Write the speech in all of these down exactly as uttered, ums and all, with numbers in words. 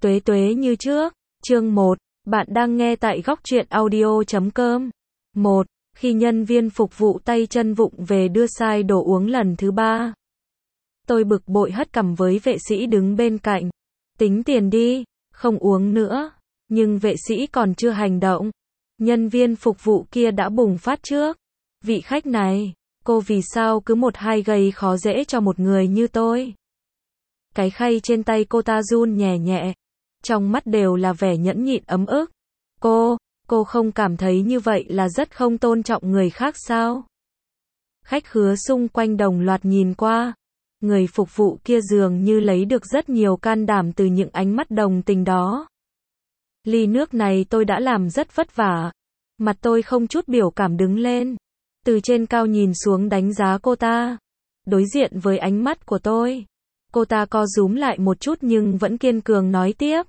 Tuế tuế như trước, chương một, bạn đang nghe tại góc truyện audio chấm com. một. Khi nhân viên phục vụ tay chân vụng về đưa sai đồ uống lần thứ ba. Tôi bực bội hất cằm với vệ sĩ đứng bên cạnh. Tính tiền đi, không uống nữa. Nhưng vệ sĩ còn chưa hành động. Nhân viên phục vụ kia đã bùng phát trước. Vị khách này, cô vì sao cứ một hai gây khó dễ cho một người như tôi? Cái khay trên tay cô ta run nhẹ nhẹ. Trong mắt đều là vẻ nhẫn nhịn ấm ức. Cô, cô không cảm thấy như vậy là rất không tôn trọng người khác sao? Khách khứa xung quanh đồng loạt nhìn qua. Người phục vụ kia dường như lấy được rất nhiều can đảm từ những ánh mắt đồng tình đó. Ly nước này tôi đã làm rất vất vả. Mặt tôi không chút biểu cảm đứng lên. Từ trên cao nhìn xuống đánh giá cô ta. Đối diện với ánh mắt của tôi. Cô ta co rúm lại một chút nhưng vẫn kiên cường nói tiếp.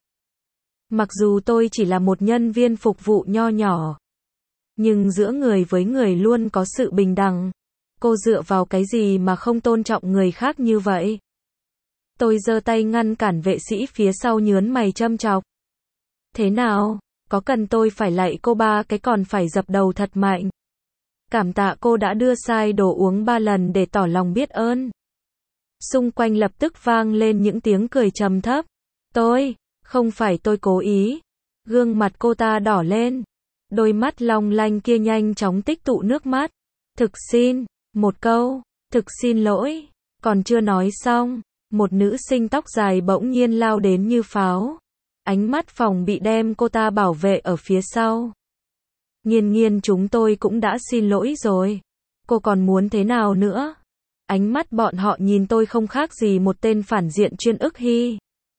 Mặc dù tôi chỉ là một nhân viên phục vụ nho nhỏ. Nhưng giữa người với người luôn có sự bình đẳng. Cô dựa vào cái gì mà không tôn trọng người khác như vậy? Tôi giơ tay ngăn cản vệ sĩ phía sau nhớn mày châm chọc. Thế nào? Có cần tôi phải lạy cô ba cái còn phải dập đầu thật mạnh? Cảm tạ cô đã đưa sai đồ uống ba lần để tỏ lòng biết ơn. Xung quanh lập tức vang lên những tiếng cười trầm thấp. Tôi, không phải tôi cố ý. Gương mặt cô ta đỏ lên. Đôi mắt long lanh kia nhanh chóng tích tụ nước mắt. Thực xin, một câu, thực xin lỗi. Còn chưa nói xong, một nữ sinh tóc dài bỗng nhiên lao đến như pháo. Ánh mắt phòng bị đem cô ta bảo vệ ở phía sau. Nghiên nghiên chúng tôi cũng đã xin lỗi rồi. Cô còn muốn thế nào nữa? Ánh mắt bọn họ nhìn tôi không khác gì một tên phản diện chuyên ức hy.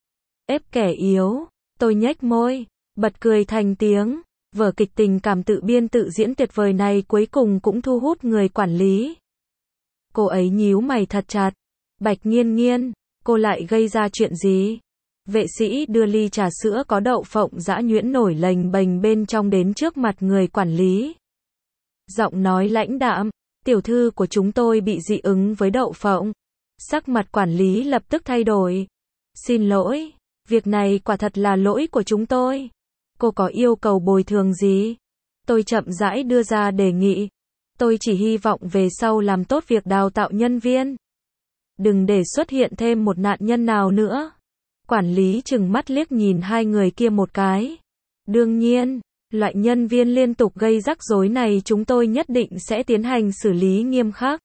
Ép kẻ yếu, tôi nhếch môi, bật cười thành tiếng. Vở kịch tình cảm tự biên tự diễn tuyệt vời này cuối cùng cũng thu hút người quản lý. Cô ấy nhíu mày thật chặt. Bạch Nghiên Nghiên, cô lại gây ra chuyện gì? Vệ sĩ đưa ly trà sữa có đậu phộng giã nhuyễn nổi lềnh bềnh bên trong đến trước mặt người quản lý. Giọng nói lãnh đạm, tiểu thư của chúng tôi bị dị ứng với đậu phộng. Sắc mặt quản lý lập tức thay đổi. Xin lỗi, việc này quả thật là lỗi của chúng tôi. Cô có yêu cầu bồi thường gì? Tôi chậm rãi đưa ra đề nghị. Tôi chỉ hy vọng về sau làm tốt việc đào tạo nhân viên. Đừng để xuất hiện thêm một nạn nhân nào nữa. Quản lý trừng mắt liếc nhìn hai người kia một cái. Đương nhiên, loại nhân viên liên tục gây rắc rối này chúng tôi nhất định sẽ tiến hành xử lý nghiêm khắc.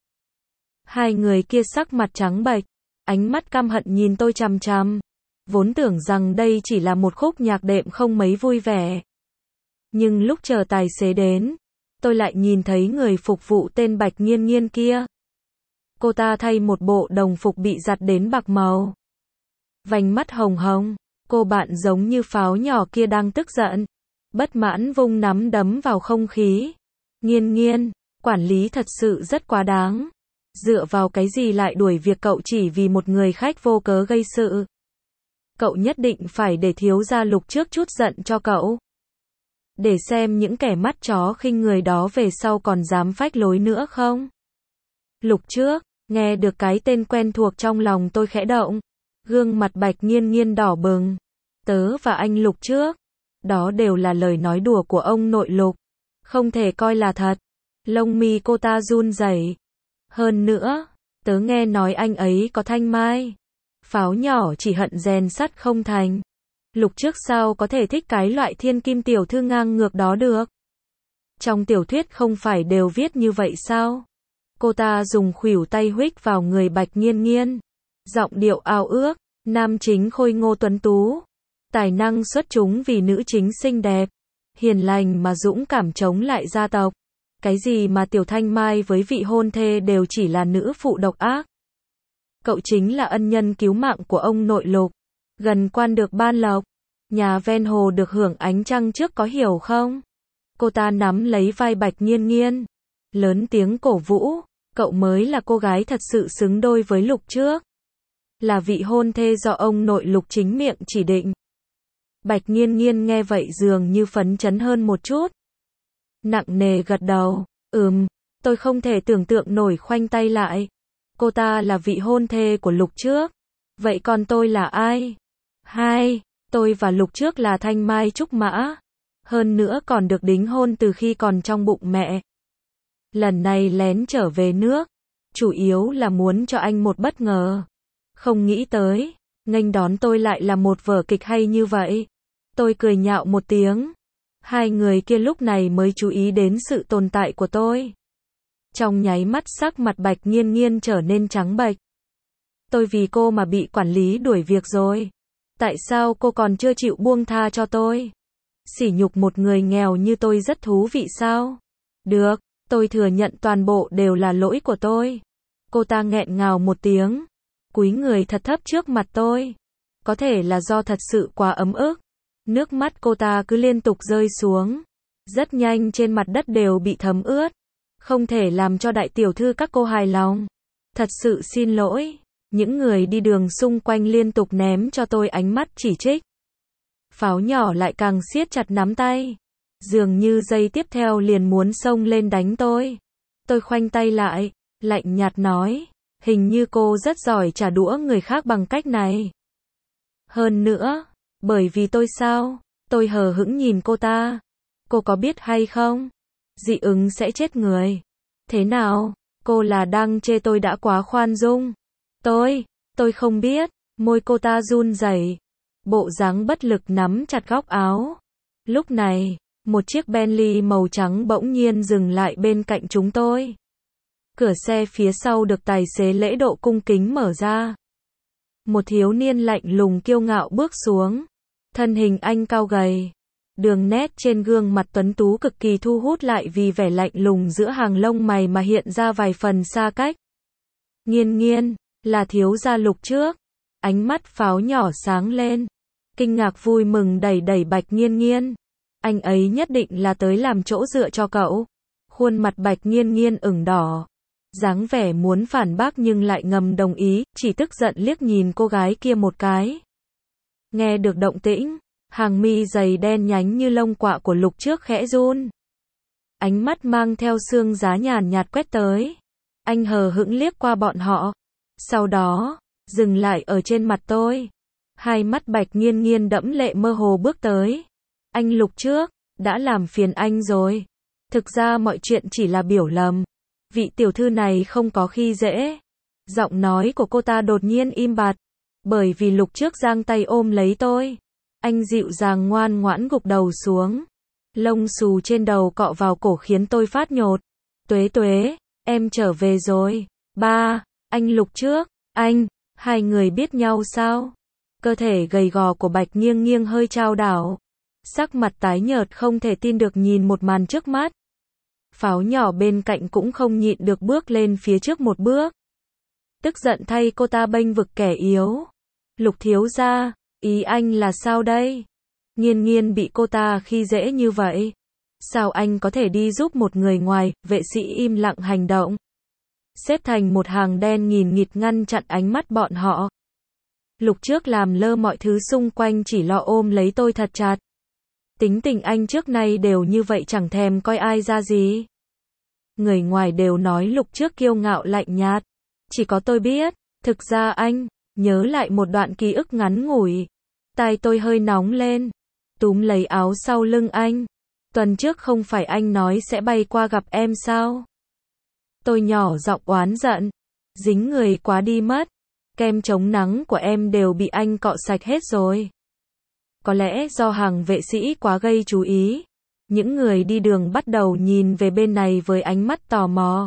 Hai người kia sắc mặt trắng bệch, ánh mắt căm hận nhìn tôi chằm chằm. Vốn tưởng rằng đây chỉ là một khúc nhạc đệm không mấy vui vẻ. Nhưng lúc chờ tài xế đến, tôi lại nhìn thấy người phục vụ tên Bạch Nghiên Nghiên kia. Cô ta thay một bộ đồng phục bị giặt đến bạc màu. Vành mắt hồng hồng, cô bạn giống như pháo nhỏ kia đang tức giận. Bất mãn vung nắm đấm vào không khí. Nghiên Nghiên, quản lý thật sự rất quá đáng. Dựa vào cái gì lại đuổi việc cậu chỉ vì một người khách vô cớ gây sự? Cậu nhất định phải để thiếu gia Lục trước chút giận cho cậu. Để xem những kẻ mắt chó khinh người đó về sau còn dám phách lối nữa không? Lục trước, nghe được cái tên quen thuộc trong lòng tôi khẽ động. Gương mặt Bạch Nghiên Nghiên đỏ bừng. Tớ và anh Lục trước. Đó đều là lời nói đùa của ông nội Lục. Không thể coi là thật. Lông mi cô ta run rẩy. Hơn nữa, tớ nghe nói anh ấy có thanh mai. Pháo nhỏ chỉ hận rèn sắt không thành. Lục trước sao có thể thích cái loại thiên kim tiểu thư ngang ngược đó được? Trong tiểu thuyết không phải đều viết như vậy sao? Cô ta dùng khuỷu tay huých vào người Bạch Nghiên Nghiên. Giọng điệu ao ước, nam chính khôi ngô tuấn tú. Tài năng xuất chúng vì nữ chính xinh đẹp. Hiền lành mà dũng cảm chống lại gia tộc. Cái gì mà tiểu thanh mai với vị hôn thê đều chỉ là nữ phụ độc ác. Cậu chính là ân nhân cứu mạng của ông nội Lục. Gần quan được ban lộc. Nhà ven hồ được hưởng ánh trăng trước có hiểu không? Cô ta nắm lấy vai Bạch Nghiên Nghiên. Lớn tiếng cổ vũ. Cậu mới là cô gái thật sự xứng đôi với Lục trước. Là vị hôn thê do ông nội Lục chính miệng chỉ định. Bạch Nghiên Nghiên nghe vậy dường như phấn chấn hơn một chút. Nặng nề gật đầu. Ừm, tôi không thể tưởng tượng nổi khoanh tay lại. Cô ta là vị hôn thê của Lục trước. Vậy còn tôi là ai? Hai, Tôi và Lục Trước là thanh mai trúc mã. Hơn nữa còn được đính hôn từ khi còn trong bụng mẹ. Lần này lén trở về nước, chủ yếu là muốn cho anh một bất ngờ. Không nghĩ tới, nghênh đón tôi lại là một vở kịch hay như vậy. Tôi cười nhạo một tiếng. Hai người kia lúc này mới chú ý đến sự tồn tại của tôi. Trong nháy mắt sắc mặt Bạch Nghiên Nghiên trở nên trắng bệch. Tôi vì cô mà bị quản lý đuổi việc rồi. Tại sao cô còn chưa chịu buông tha cho tôi? Sỉ nhục một người nghèo như tôi rất thú vị sao? Được, tôi thừa nhận toàn bộ đều là lỗi của tôi. Cô ta nghẹn ngào một tiếng, cúi người thật thấp trước mặt tôi. Có thể là do thật sự quá ấm ức. Nước mắt cô ta cứ liên tục rơi xuống. Rất nhanh trên mặt đất đều bị thấm ướt. Không thể làm cho đại tiểu thư các cô hài lòng. Thật sự xin lỗi. Những người đi đường xung quanh liên tục ném cho tôi ánh mắt chỉ trích. Pháo nhỏ lại càng siết chặt nắm tay. Dường như giây tiếp theo liền muốn xông lên đánh tôi. Tôi khoanh tay lại, lạnh nhạt nói, hình như cô rất giỏi trả đũa người khác bằng cách này. Hơn nữa, bởi vì tôi sao? Tôi hờ hững nhìn cô ta. Cô có biết hay không? Dị ứng sẽ chết người. Thế nào? Cô là đang chê tôi đã quá khoan dung. Tôi, tôi không biết. Môi cô ta run rẩy, bộ dáng bất lực nắm chặt góc áo. Lúc này, một chiếc Bentley màu trắng bỗng nhiên dừng lại bên cạnh chúng tôi. Cửa xe phía sau được tài xế lễ độ cung kính mở ra. Một thiếu niên lạnh lùng kiêu ngạo bước xuống. Thân hình anh cao gầy. Đường nét trên gương mặt tuấn tú cực kỳ thu hút lại vì vẻ lạnh lùng giữa hàng lông mày mà hiện ra vài phần xa cách. Nghiên Nghiên, là thiếu gia Lục Trước. Ánh mắt pháo nhỏ sáng lên. Kinh ngạc vui mừng đẩy đẩy Bạch Nghiên Nghiên. Anh ấy nhất định là tới làm chỗ dựa cho cậu. Khuôn mặt Bạch Nghiên Nghiên ửng đỏ. Dáng vẻ muốn phản bác nhưng lại ngầm đồng ý, chỉ tức giận liếc nhìn cô gái kia một cái. Nghe được động tĩnh, hàng mi dày đen nhánh như lông quạ của Lục Trước khẽ run. Ánh mắt mang theo sương giá nhàn nhạt quét tới. Anh hờ hững liếc qua bọn họ. Sau đó, dừng lại ở trên mặt tôi. Hai mắt Bạch Nghiên Nghiên đẫm lệ mơ hồ bước tới. Anh Lục Trước, đã làm phiền anh rồi. Thực ra mọi chuyện chỉ là biểu lầm. Vị tiểu thư này không có khi dễ. Giọng nói của cô ta đột nhiên im bặt. Bởi vì Lục Trước giang tay ôm lấy tôi. Anh dịu dàng ngoan ngoãn gục đầu xuống. Lông xù trên đầu cọ vào cổ khiến tôi phát nhột. Tuế Tuế, em trở về rồi. Ba, anh Lục Trước, anh, hai người biết nhau sao? Cơ thể gầy gò của Bạch Nghiêng Nghiêng hơi chao đảo. Sắc mặt tái nhợt không thể tin được nhìn một màn trước mắt. Pháo nhỏ bên cạnh cũng không nhịn được bước lên phía trước một bước. Tức giận thay cô ta bênh vực kẻ yếu. Lục thiếu gia, ý anh là sao đây? Nghiên Nghiên bị cô ta khi dễ như vậy. Sao anh có thể đi giúp một người ngoài? Vệ sĩ im lặng hành động. Xếp thành một hàng đen nghìn nghịt ngăn chặn ánh mắt bọn họ. Lục Trước làm lơ mọi thứ xung quanh chỉ lo ôm lấy tôi thật chặt. Tính tình anh trước nay đều như vậy chẳng thèm coi ai ra gì. Người ngoài đều nói Lục Trước kiêu ngạo lạnh nhạt. Chỉ có tôi biết, thực ra anh, nhớ lại một đoạn ký ức ngắn ngủi. Tai tôi hơi nóng lên. Túm lấy áo sau lưng anh. Tuần trước không phải anh nói sẽ bay qua gặp em sao? Tôi nhỏ giọng oán giận. Dính người quá đi mất. Kem chống nắng của em đều bị anh cọ sạch hết rồi. Có lẽ do hàng vệ sĩ quá gây chú ý. Những người đi đường bắt đầu nhìn về bên này với ánh mắt tò mò.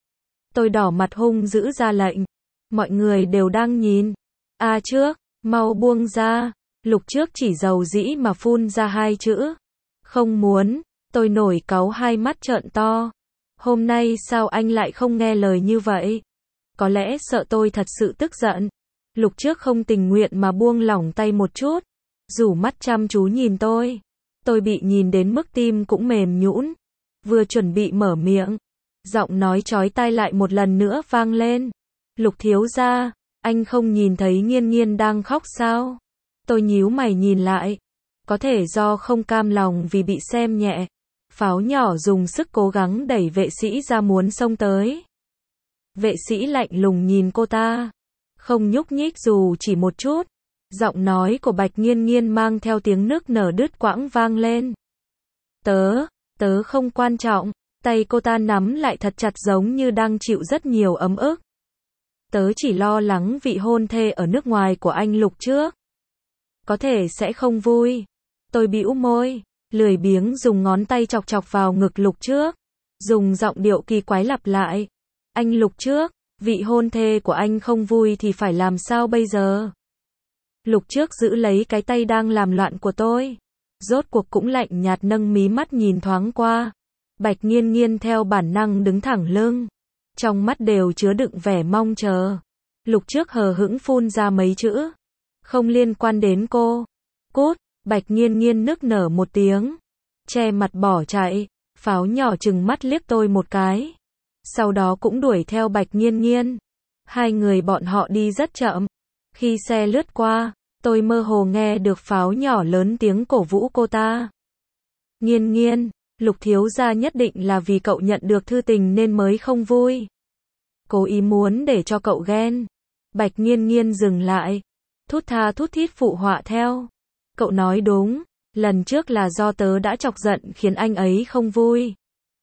Tôi đỏ mặt hung dữ ra lệnh. Mọi người đều đang nhìn. A Trước, mau buông ra. Lục Trước chỉ dầu dĩ mà phun ra hai chữ. Không muốn. Tôi nổi cáu hai mắt trợn to. Hôm nay sao anh lại không nghe lời như vậy? Có lẽ sợ tôi thật sự tức giận. Lục Trước không tình nguyện mà buông lỏng tay một chút. Rủ mắt chăm chú nhìn tôi. Tôi bị nhìn đến mức tim cũng mềm nhũn. Vừa chuẩn bị mở miệng. Giọng nói chói tai lại một lần nữa vang lên. Lục thiếu gia, anh không nhìn thấy Nghiên Nghiên đang khóc sao? Tôi nhíu mày nhìn lại. Có thể do không cam lòng vì bị xem nhẹ. Pháo nhỏ dùng sức cố gắng đẩy vệ sĩ ra muốn xông tới. Vệ sĩ lạnh lùng nhìn cô ta. Không nhúc nhích dù chỉ một chút. Giọng nói của Bạch Nghiên Nghiên mang theo tiếng nức nở đứt quãng vang lên. Tớ, tớ không quan trọng. Tay cô ta nắm lại thật chặt giống như đang chịu rất nhiều ấm ức. Tớ chỉ lo lắng vị hôn thê ở nước ngoài của anh Lục trước. Có thể sẽ không vui. Tôi bĩu môi, lười biếng dùng ngón tay chọc chọc vào ngực Lục trước. Dùng giọng điệu kỳ quái lặp lại. Anh Lục trước, vị hôn thê của anh không vui thì phải làm sao bây giờ? Lục trước giữ lấy cái tay đang làm loạn của tôi. Rốt cuộc cũng lạnh nhạt nâng mí mắt nhìn thoáng qua. Bạch Nghiên Nghiên theo bản năng đứng thẳng lưng. Trong mắt đều chứa đựng vẻ mong chờ. Lục trước hờ hững phun ra mấy chữ. Không liên quan đến cô. Cút, Bạch Nghiên Nghiên nức nở một tiếng. Che mặt bỏ chạy. Pháo nhỏ trừng mắt liếc tôi một cái. Sau đó cũng đuổi theo Bạch Nghiên Nghiên. Hai người bọn họ đi rất chậm. Khi xe lướt qua, tôi mơ hồ nghe được Pháo nhỏ lớn tiếng cổ vũ cô ta. Nghiên Nghiên, Lục thiếu gia nhất định là vì cậu nhận được thư tình nên mới không vui. Cố ý muốn để cho cậu ghen. Bạch Nghiên Nghiên dừng lại. Thút tha thút thít phụ họa theo. Cậu nói đúng, lần trước là do tớ đã chọc giận khiến anh ấy không vui.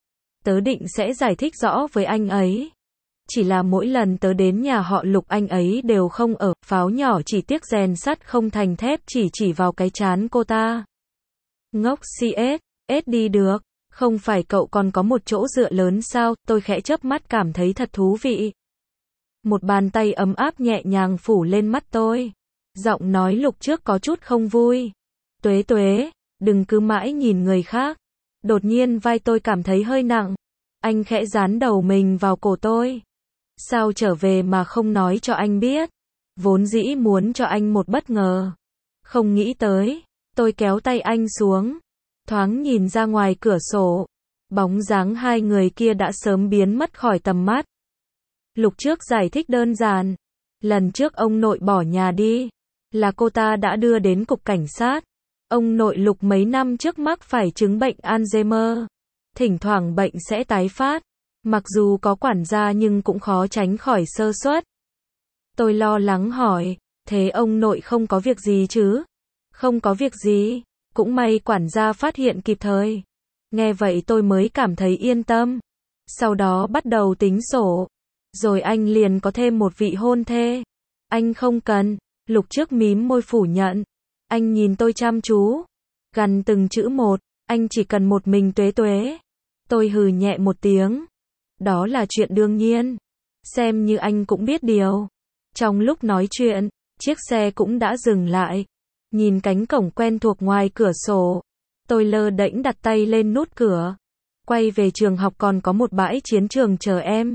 Tớ định sẽ giải thích rõ với anh ấy. Chỉ là mỗi lần tớ đến nhà họ Lục anh ấy đều không ở. Pháo nhỏ chỉ tiếc rèn sắt không thành thép chỉ chỉ vào cái trán cô ta. Ngốc xê ét, ét đi được. Không phải cậu còn có một chỗ dựa lớn sao? Tôi khẽ chớp mắt cảm thấy thật thú vị. Một bàn tay ấm áp nhẹ nhàng phủ lên mắt tôi. Giọng nói Lục trước có chút không vui. Tuế tuế, đừng cứ mãi nhìn người khác. Đột nhiên vai tôi cảm thấy hơi nặng. Anh khẽ dán đầu mình vào cổ tôi. Sao trở về mà không nói cho anh biết? Vốn dĩ muốn cho anh một bất ngờ. Không nghĩ tới. Tôi kéo tay anh xuống. Thoáng nhìn ra ngoài cửa sổ. Bóng dáng hai người kia đã sớm biến mất khỏi tầm mắt. Lục trước giải thích đơn giản. Lần trước ông nội bỏ nhà đi. Là cô ta đã đưa đến cục cảnh sát. Ông nội Lục mấy năm trước mắc phải chứng bệnh Alzheimer. Thỉnh thoảng bệnh sẽ tái phát. Mặc dù có quản gia nhưng cũng khó tránh khỏi sơ suất. Tôi lo lắng hỏi. Thế ông nội không có việc gì chứ? Không có việc gì. Cũng may quản gia phát hiện kịp thời. Nghe vậy tôi mới cảm thấy yên tâm. Sau đó bắt đầu tính sổ. Rồi anh liền có thêm một vị hôn thê. Anh không cần. Lục trước mím môi phủ nhận. Anh nhìn tôi chăm chú. Gằn từng chữ một. Anh chỉ cần một mình tuế tuế. Tôi hừ nhẹ một tiếng. Đó là chuyện đương nhiên. Xem như anh cũng biết điều. Trong lúc nói chuyện, chiếc xe cũng đã dừng lại. Nhìn cánh cổng quen thuộc ngoài cửa sổ. Tôi lơ đễnh đặt tay lên nút cửa. Quay về trường học còn có một bãi chiến trường chờ em.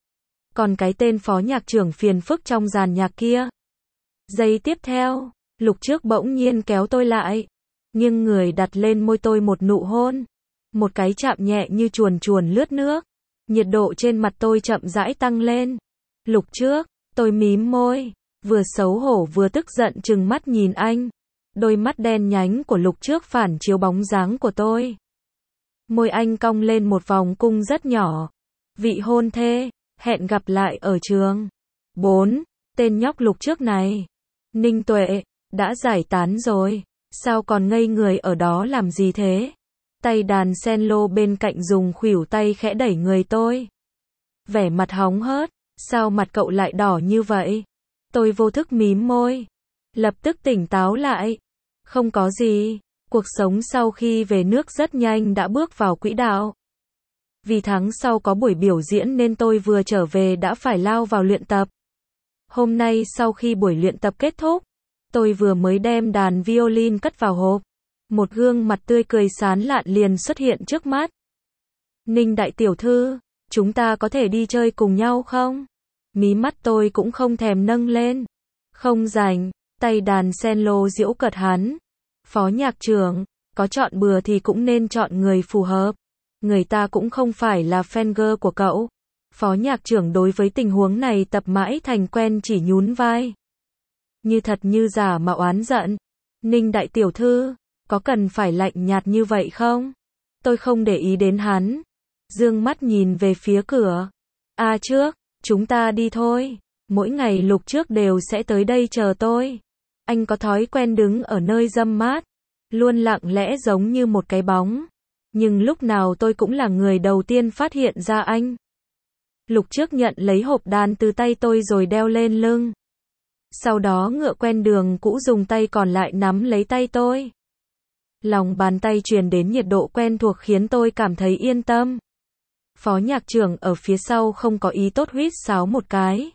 Còn cái tên phó nhạc trưởng phiền phức trong dàn nhạc kia. Giây tiếp theo, Lục trước bỗng nhiên kéo tôi lại. Nhưng người đặt lên môi tôi một nụ hôn. Một cái chạm nhẹ như chuồn chuồn lướt nước. Nhiệt độ trên mặt tôi chậm rãi tăng lên. Lục trước, tôi mím môi. Vừa xấu hổ vừa tức giận trừng mắt nhìn anh. Đôi mắt đen nhánh của Lục trước phản chiếu bóng dáng của tôi. Môi anh cong lên một vòng cung rất nhỏ. Vị hôn thê, hẹn gặp lại ở trường. bốn. Tên nhóc Lục trước này. Ninh Tuệ, đã giải tán rồi. Sao còn ngây người ở đó làm gì thế? Tay đàn cello bên cạnh dùng khuỷu tay khẽ đẩy người tôi. Vẻ mặt hóng hớt. Sao mặt cậu lại đỏ như vậy? Tôi vô thức mím môi. Lập tức tỉnh táo lại. Không có gì. Cuộc sống sau khi về nước rất nhanh đã bước vào quỹ đạo. Vì tháng sau có buổi biểu diễn nên tôi vừa trở về đã phải lao vào luyện tập. Hôm nay sau khi buổi luyện tập kết thúc, tôi vừa mới đem đàn violin cất vào hộp. Một gương mặt tươi cười sán lạn liền xuất hiện trước mắt. Ninh đại tiểu thư, chúng ta có thể đi chơi cùng nhau không? Mí mắt tôi cũng không thèm nâng lên. Không rảnh, tay đàn cello giễu cợt hắn. Phó nhạc trưởng, có chọn bừa thì cũng nên chọn người phù hợp. Người ta cũng không phải là fan girl của cậu. Phó nhạc trưởng đối với tình huống này tập mãi thành quen chỉ nhún vai. Như thật như giả mà oán giận. Ninh đại tiểu thư, có cần phải lạnh nhạt như vậy không? Tôi không để ý đến hắn. Dương mắt nhìn về phía cửa. À trước, chúng ta đi thôi. Mỗi ngày Lục trước đều sẽ tới đây chờ tôi. Anh có thói quen đứng ở nơi râm mát, luôn lặng lẽ giống như một cái bóng. Nhưng lúc nào tôi cũng là người đầu tiên phát hiện ra anh. Lục Trước nhận lấy hộp đàn từ tay tôi rồi đeo lên lưng. Sau đó ngựa quen đường cũ dùng tay còn lại nắm lấy tay tôi. Lòng bàn tay truyền đến nhiệt độ quen thuộc khiến tôi cảm thấy yên tâm. Phó nhạc trưởng ở phía sau không có ý tốt huýt sáo một cái.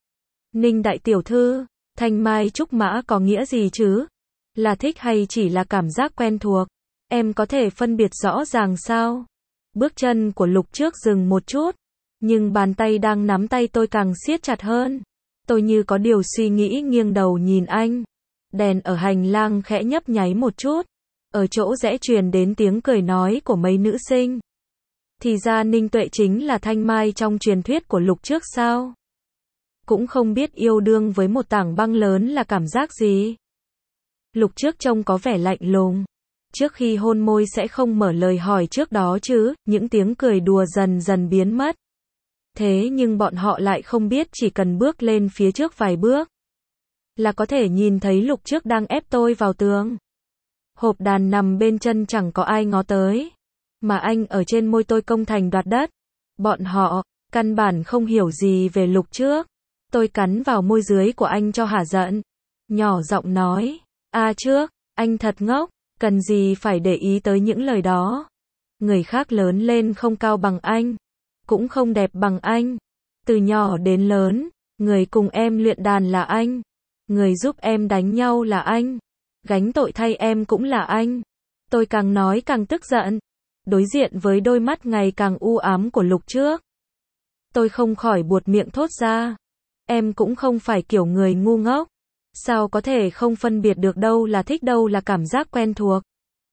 Ninh đại tiểu thư, thanh mai trúc mã có nghĩa gì chứ? Là thích hay chỉ là cảm giác quen thuộc? Em có thể phân biệt rõ ràng sao? Bước chân của Lục Trước dừng một chút, nhưng bàn tay đang nắm tay tôi càng siết chặt hơn. Tôi như có điều suy nghĩ nghiêng đầu nhìn anh. Đèn ở hành lang khẽ nhấp nháy một chút. Ở chỗ rẽ truyền đến tiếng cười nói của mấy nữ sinh. Thì ra Ninh Tuệ chính là thanh mai trong truyền thuyết của Lục Trước sao? Cũng không biết yêu đương với một tảng băng lớn là cảm giác gì. Lục Trước trông có vẻ lạnh lùng. Trước khi hôn môi sẽ không mở lời hỏi trước đó chứ, những tiếng cười đùa dần dần biến mất. Thế nhưng bọn họ lại không biết chỉ cần bước lên phía trước vài bước là có thể nhìn thấy Lục Trước đang ép tôi vào tường. Hộp đàn nằm bên chân chẳng có ai ngó tới, mà anh ở trên môi tôi công thành đoạt đất. Bọn họ căn bản không hiểu gì về Lục Trước. Tôi cắn vào môi dưới của anh cho hả giận, nhỏ giọng nói, a Trước, anh thật ngốc, cần gì phải để ý tới những lời đó. Người khác lớn lên không cao bằng anh, cũng không đẹp bằng anh. Từ nhỏ đến lớn, người cùng em luyện đàn là anh, người giúp em đánh nhau là anh, gánh tội thay em cũng là anh. Tôi càng nói càng tức giận, đối diện với đôi mắt ngày càng u ám của Lục Trước. Tôi không khỏi buột miệng thốt ra, em cũng không phải kiểu người ngu ngốc, sao có thể không phân biệt được đâu là thích đâu là cảm giác quen thuộc.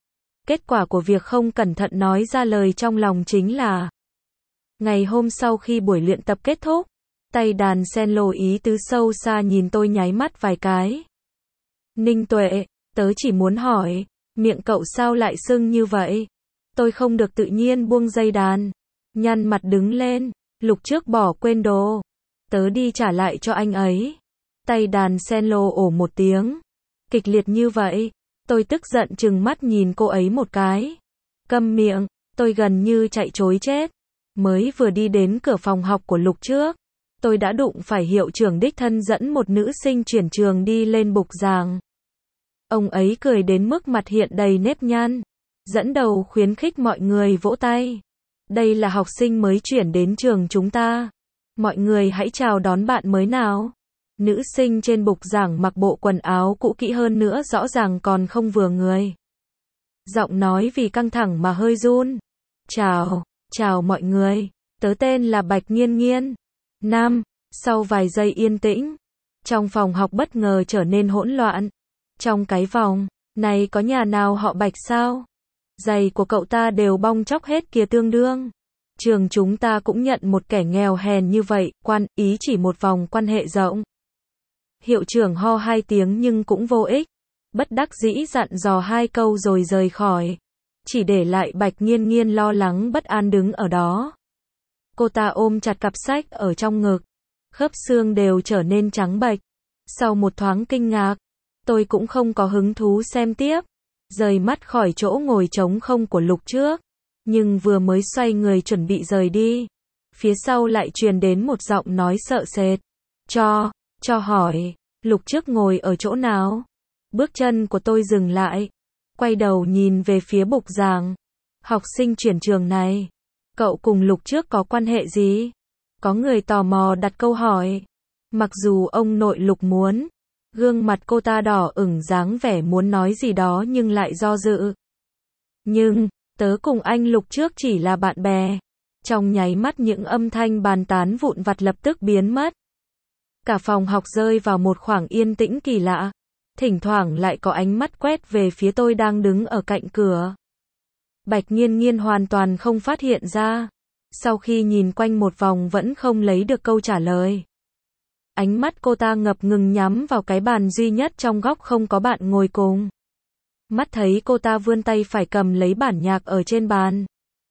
Kết quả của việc không cẩn thận nói ra lời trong lòng chính là ngày hôm sau khi buổi luyện tập kết thúc, tay đàn sen lô ý tứ sâu xa nhìn tôi nháy mắt vài cái. Ninh Tuệ, tớ chỉ muốn hỏi, miệng cậu sao lại sưng như vậy? Tôi không được tự nhiên buông dây đàn, nhăn mặt đứng lên. Lục Trước bỏ quên đồ, tớ đi trả lại cho anh ấy. Tay đàn sen lô ổ một tiếng, kịch liệt như vậy. Tôi tức giận trừng mắt nhìn cô ấy một cái. Câm miệng, tôi gần như chạy trối chết. Mới vừa đi đến cửa phòng học của Lục Trước, tôi đã đụng phải hiệu trưởng đích thân dẫn một nữ sinh chuyển trường đi lên bục giảng. Ông ấy cười đến mức mặt hiện đầy nếp nhăn, dẫn đầu khuyến khích mọi người vỗ tay. Đây là học sinh mới chuyển đến trường chúng ta. Mọi người hãy chào đón bạn mới nào. Nữ sinh trên bục giảng mặc bộ quần áo cũ kỹ hơn nữa rõ ràng còn không vừa người. Giọng nói vì căng thẳng mà hơi run. Chào, chào mọi người, tớ tên là Bạch Nghiên Nghiên. Nam, sau vài giây yên tĩnh, trong phòng học bất ngờ trở nên hỗn loạn. Trong cái phòng này có nhà nào họ Bạch sao? Giày của cậu ta đều bong tróc hết kìa tương đương. Trường chúng ta cũng nhận một kẻ nghèo hèn như vậy, quan ý chỉ một vòng quan hệ rộng. Hiệu trưởng ho hai tiếng nhưng cũng vô ích. Bất đắc dĩ dặn dò hai câu rồi rời khỏi. Chỉ để lại Bạch Nghiên Nghiên lo lắng bất an đứng ở đó. Cô ta ôm chặt cặp sách ở trong ngực. Khớp xương đều trở nên trắng bệch. Sau một thoáng kinh ngạc, tôi cũng không có hứng thú xem tiếp. Rời mắt khỏi chỗ ngồi trống không của Lục Trước. Nhưng vừa mới xoay người chuẩn bị rời đi, phía sau lại truyền đến một giọng nói sợ sệt. Cho, cho hỏi, Lục Trước ngồi ở chỗ nào? Bước chân của tôi dừng lại, quay đầu nhìn về phía bục giảng. Học sinh chuyển trường này, cậu cùng Lục Trước có quan hệ gì? Có người tò mò đặt câu hỏi. Mặc dù ông nội Lục muốn, gương mặt cô ta đỏ ửng dáng vẻ muốn nói gì đó nhưng lại do dự. Nhưng, tớ cùng anh Lục Trước chỉ là bạn bè. Trong nháy mắt những âm thanh bàn tán vụn vặt lập tức biến mất. Cả phòng học rơi vào một khoảng yên tĩnh kỳ lạ. Thỉnh thoảng lại có ánh mắt quét về phía tôi đang đứng ở cạnh cửa. Bạch Nghiên Nghiên hoàn toàn không phát hiện ra. Sau khi nhìn quanh một vòng vẫn không lấy được câu trả lời. Ánh mắt cô ta ngập ngừng nhắm vào cái bàn duy nhất trong góc không có bạn ngồi cùng. Mắt thấy cô ta vươn tay phải cầm lấy bản nhạc ở trên bàn.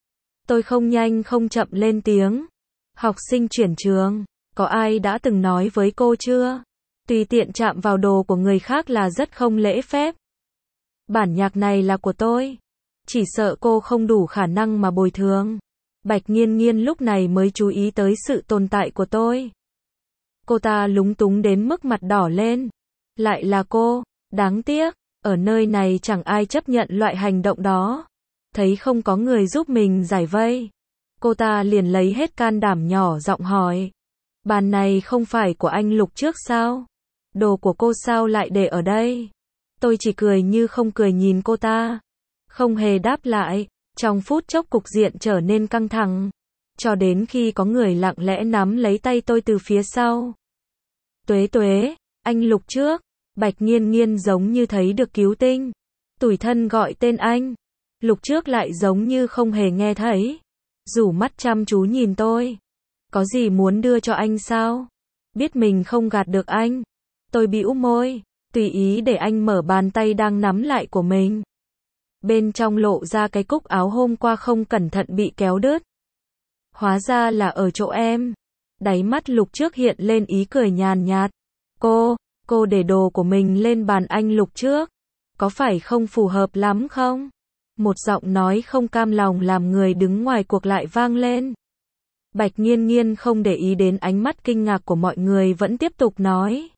Tôi không nhanh không chậm lên tiếng. Học sinh chuyển trường, có ai đã từng nói với cô chưa? Tùy tiện chạm vào đồ của người khác là rất không lễ phép. Bản nhạc này là của tôi. Chỉ sợ cô không đủ khả năng mà bồi thường. Bạch Nghiên Nghiên lúc này mới chú ý tới sự tồn tại của tôi. Cô ta lúng túng đến mức mặt đỏ lên. Lại là cô, đáng tiếc, ở nơi này chẳng ai chấp nhận loại hành động đó. Thấy không có người giúp mình giải vây, cô ta liền lấy hết can đảm nhỏ giọng hỏi. Bàn này không phải của anh Lục trước sao? Đồ của cô sao lại để ở đây? Tôi chỉ cười như không cười nhìn cô ta. Không hề đáp lại. Trong phút chốc cục diện trở nên căng thẳng. Cho đến khi có người lặng lẽ nắm lấy tay tôi từ phía sau. Tuế tuế, anh Lục trước. Bạch Nghiên Nghiên giống như thấy được cứu tinh. Tủi thân gọi tên anh. Lục trước lại giống như không hề nghe thấy. Rủ mắt chăm chú nhìn tôi. Có gì muốn đưa cho anh sao? Biết mình không gạt được anh. Tôi bĩu môi, tùy ý để anh mở bàn tay đang nắm lại của mình. Bên trong lộ ra cái cúc áo hôm qua không cẩn thận bị kéo đứt. Hóa ra là ở chỗ em. Đáy mắt Lục trước hiện lên ý cười nhàn nhạt. Cô, cô để đồ của mình lên bàn anh Lục trước. Có phải không phù hợp lắm không? Một giọng nói không cam lòng làm người đứng ngoài cuộc lại vang lên. Bạch Nghiên Nghiên không để ý đến ánh mắt kinh ngạc của mọi người vẫn tiếp tục nói.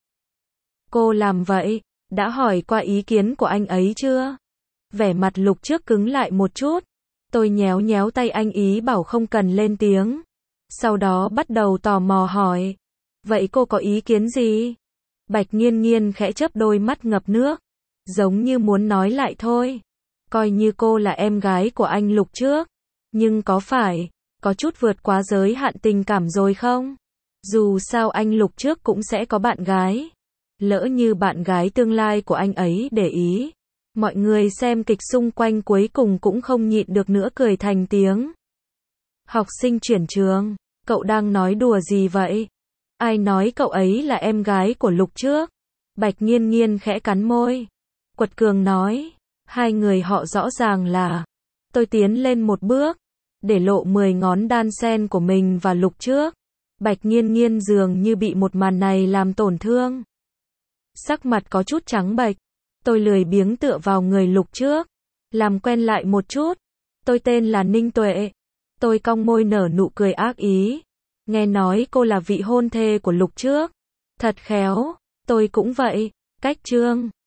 Cô làm vậy, đã hỏi qua ý kiến của anh ấy chưa? Vẻ mặt Lục trước cứng lại một chút. Tôi nhéo nhéo tay anh ý bảo không cần lên tiếng. Sau đó bắt đầu tò mò hỏi. Vậy cô có ý kiến gì? Bạch Nghiên Nghiên khẽ chớp đôi mắt ngập nước. Giống như muốn nói lại thôi. Coi như cô là em gái của anh Lục trước. Nhưng có phải, có chút vượt quá giới hạn tình cảm rồi không? Dù sao anh Lục trước cũng sẽ có bạn gái. Lỡ như bạn gái tương lai của anh ấy để ý. Mọi người xem kịch xung quanh cuối cùng cũng không nhịn được nữa cười thành tiếng. Học sinh chuyển trường, cậu đang nói đùa gì vậy? Ai nói cậu ấy là em gái của Lục trước? Bạch Nghiên Nghiên khẽ cắn môi. Quật cường nói, hai người họ rõ ràng là. Tôi tiến lên một bước, để lộ mười ngón đan sen của mình và Lục trước. Bạch Nghiên Nghiên dường như bị một màn này làm tổn thương. Sắc mặt có chút trắng bệch. Tôi lười biếng tựa vào người Lục trước. Làm quen lại một chút. Tôi tên là Ninh Tuệ. Tôi cong môi nở nụ cười ác ý. Nghe nói cô là vị hôn thê của Lục trước. Thật khéo. Tôi cũng vậy. Cách chương.